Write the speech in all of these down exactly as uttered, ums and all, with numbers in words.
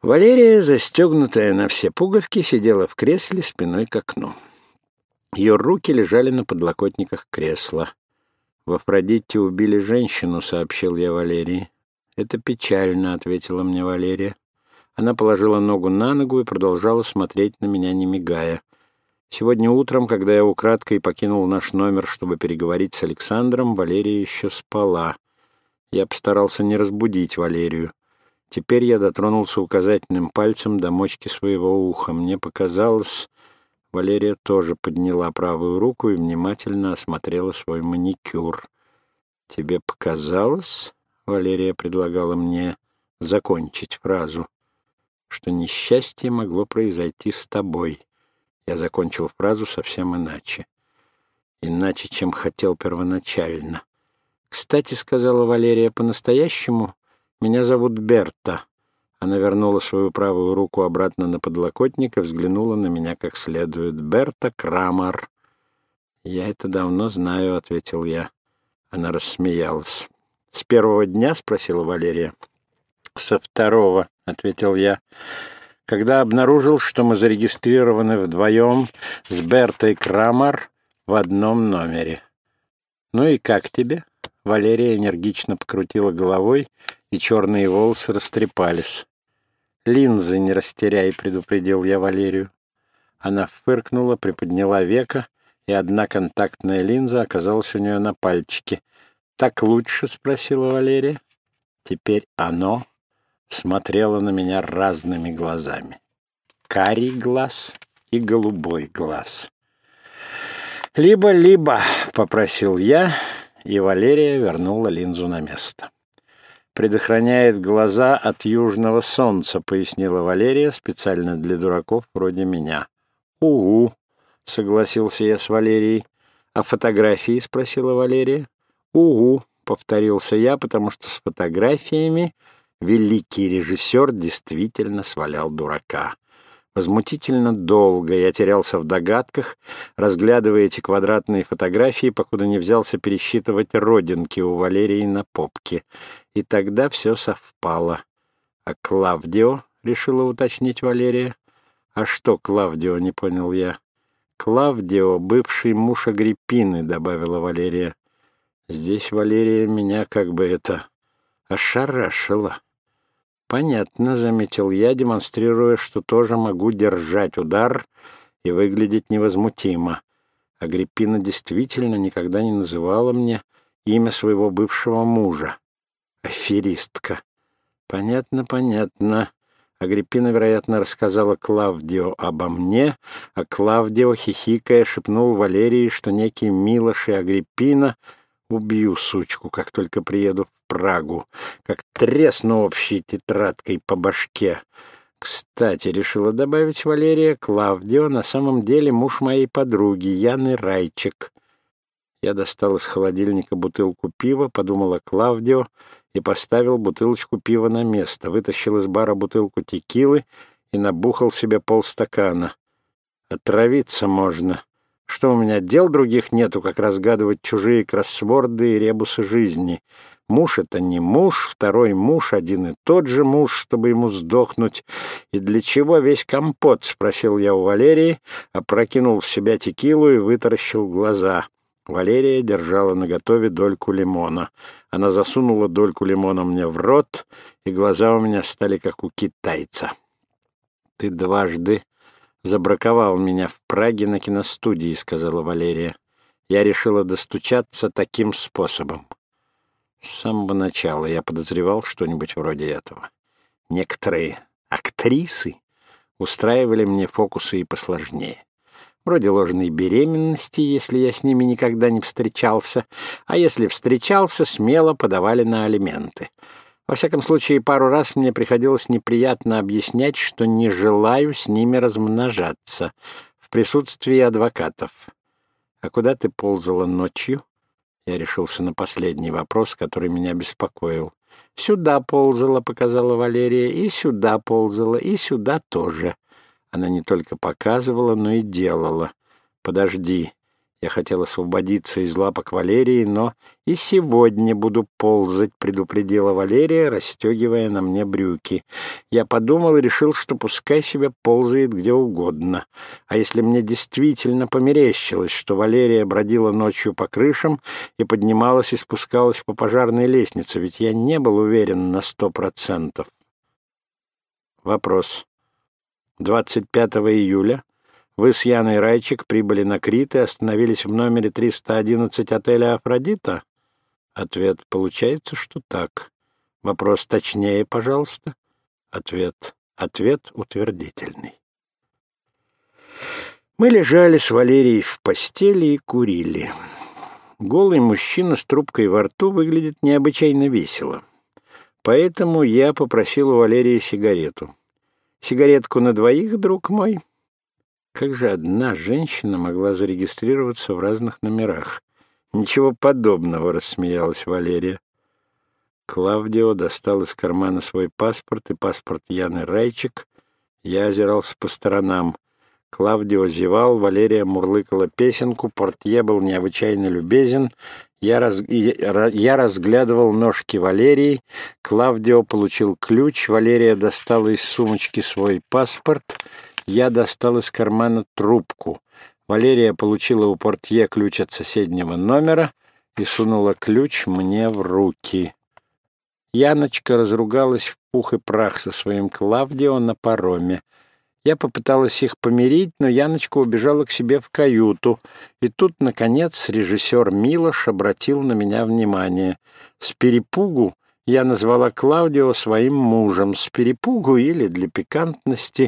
Валерия, застегнутая на все пуговки, сидела в кресле спиной к окну. Ее руки лежали на подлокотниках кресла. «В Афродите убили женщину», — сообщил я Валерии. «Это печально», — ответила мне Валерия. Она положила ногу на ногу и продолжала смотреть на меня, не мигая. Сегодня утром, когда я украдкой покинул наш номер, чтобы переговорить с Александром, Валерия еще спала. Я постарался не разбудить Валерию. Теперь я дотронулся указательным пальцем до мочки своего уха. Мне показалось... Валерия тоже подняла правую руку и внимательно осмотрела свой маникюр. «Тебе показалось?» — Валерия предлагала мне закончить фразу, что несчастье могло произойти с тобой. Я закончил фразу совсем иначе. Иначе, чем хотел первоначально. «Кстати, — сказала Валерия, — по-настоящему меня зовут Берта». Она вернула свою правую руку обратно на подлокотник и взглянула на меня как следует. «Берта Крамер». «Я это давно знаю», — ответил я. Она рассмеялась. «С первого дня?» — спросила Валерия. «Со второго», — ответил я, когда обнаружил, что мы зарегистрированы вдвоем с Бертой Крамер в одном номере. «Ну и как тебе?» Валерия энергично покрутила головой, и черные волосы растрепались. «Линзы не растеряй», — предупредил я Валерию. Она фыркнула, приподняла веко, и одна контактная линза оказалась у нее на пальчике. «Так лучше?» — спросила Валерия. Теперь оно смотрело на меня разными глазами. Карий глаз и голубой глаз. «Либо-либо», — попросил я, и Валерия вернула линзу на место. «Предохраняет глаза от южного солнца», — пояснила Валерия, специально для дураков вроде меня. «Угу», — согласился я с Валерией. «А фотографии?» — спросила Валерия. «Угу», — повторился я, потому что с фотографиями великий режиссер действительно свалял дурака. Возмутительно долго я терялся в догадках, разглядывая эти квадратные фотографии, покуда не взялся пересчитывать родинки у Валерии на попке. И тогда все совпало. «А Клавдио?» — решила уточнить Валерия. «А что Клавдио?» — не понял я. «Клавдио — бывший муж Агриппины», — добавила Валерия. Здесь Валерия меня как бы это ошарашила. «Понятно», — заметил я, демонстрируя, что тоже могу держать удар и выглядеть невозмутимо. Агриппина действительно никогда не называла мне имя своего бывшего мужа. Аферистка. «Понятно, понятно». Агриппина, вероятно, рассказала Клавдио обо мне, а Клавдио, хихикая, шепнул Валерии, что некий Милош и Агриппина... Убью сучку, как только приеду в Прагу, как тресну общей тетрадкой по башке. Кстати, решила добавить Валерия, Клавдио на самом деле муж моей подруги, Яны Райчик. Я достал из холодильника бутылку пива, подумал о Клавдио и поставил бутылочку пива на место, вытащил из бара бутылку текилы и набухал себе полстакана. Отравиться можно. Что у меня дел других нету, как разгадывать чужие кроссворды и ребусы жизни. Муж — это не муж, второй муж — один и тот же муж, чтобы ему сдохнуть. И для чего весь компот? — спросил я у Валерии, опрокинул в себя текилу и вытаращил глаза. Валерия держала наготове дольку лимона. Она засунула дольку лимона мне в рот, и глаза у меня стали как у китайца. — Ты дважды забраковал меня в Праге на киностудии, — сказала Валерия. Я решила достучаться таким способом. С самого начала я подозревал что-нибудь вроде этого. Некоторые актрисы устраивали мне фокусы и посложнее. Вроде ложной беременности, если я с ними никогда не встречался, а если встречался, смело подавали на алименты. Во всяком случае, пару раз мне приходилось неприятно объяснять, что не желаю с ними размножаться в присутствии адвокатов. «А куда ты ползала ночью?» Я решился на последний вопрос, который меня беспокоил. «Сюда ползала», — показала Валерия, — «и сюда ползала, и сюда тоже». Она не только показывала, но и делала. «Подожди, Я хотел освободиться из лапок Валерии, но и сегодня буду ползать, предупредила Валерия, расстегивая на мне брюки. Я подумал и решил, что пускай себе ползает где угодно. А если мне действительно померещилось, что Валерия бродила ночью по крышам и поднималась и спускалась по пожарной лестнице, ведь я не был уверен на сто процентов. Вопрос. двадцать пятого июля вы с Яной Райчик прибыли на Крит и остановились в номере триста одиннадцать отеля «Афродита»? Ответ. Получается, что так. Вопрос точнее, пожалуйста. Ответ. Ответ утвердительный. Мы лежали с Валерией в постели и курили. Голый мужчина с трубкой во рту выглядит необычайно весело. Поэтому я попросил у Валерии сигарету. Сигаретку на двоих, друг мой? Как же одна женщина могла зарегистрироваться в разных номерах? Ничего подобного, рассмеялась Валерия. Клавдио достал из кармана свой паспорт и паспорт Яны Райчик. Я озирался по сторонам. Клавдио зевал, Валерия мурлыкала песенку, портье был необычайно любезен. Я, раз... я разглядывал ножки Валерии. Клавдио получил ключ, Валерия достала из сумочки свой паспорт. Я достал из кармана трубку. Валерия получила у портье ключ от соседнего номера и сунула ключ мне в руки. Яночка разругалась в пух и прах со своим Клавдио на пароме. Я попыталась их помирить, но Яночка убежала к себе в каюту. И тут, наконец, режиссер Милош обратил на меня внимание. С перепугу я назвала Клавдио своим мужем. С перепугу или для пикантности.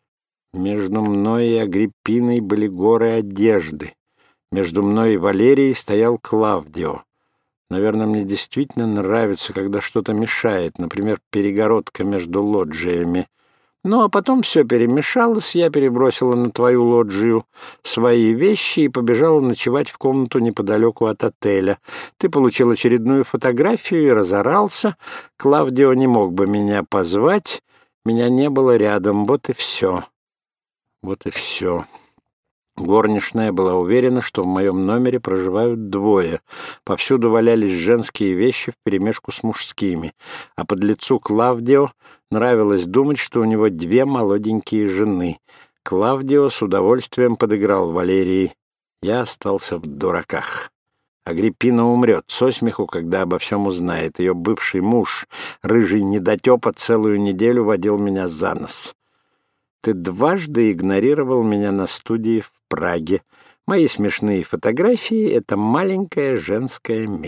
Между мной и Агриппиной были горы одежды. Между мной и Валерией стоял Клавдио. Наверное, мне действительно нравится, когда что-то мешает, например, перегородка между лоджиями. Ну, а потом все перемешалось, я перебросила на твою лоджию свои вещи и побежала ночевать в комнату неподалеку от отеля. Ты получил очередную фотографию и разорался. Клавдио не мог бы меня позвать, меня не было рядом, вот и все. Вот и все. Горничная была уверена, что в моем номере проживают двое. Повсюду валялись женские вещи вперемешку с мужскими. А подлецу Клавдио нравилось думать, что у него две молоденькие жены. Клавдио с удовольствием подыграл Валерии. Я остался в дураках. Агриппина умрет со смеху, когда обо всем узнает. Ее бывший муж, рыжий недотепа, целую неделю водил меня за нос. Ты дважды игнорировал меня на студии в Праге. Мои смешные фотографии — это маленькая женская месть.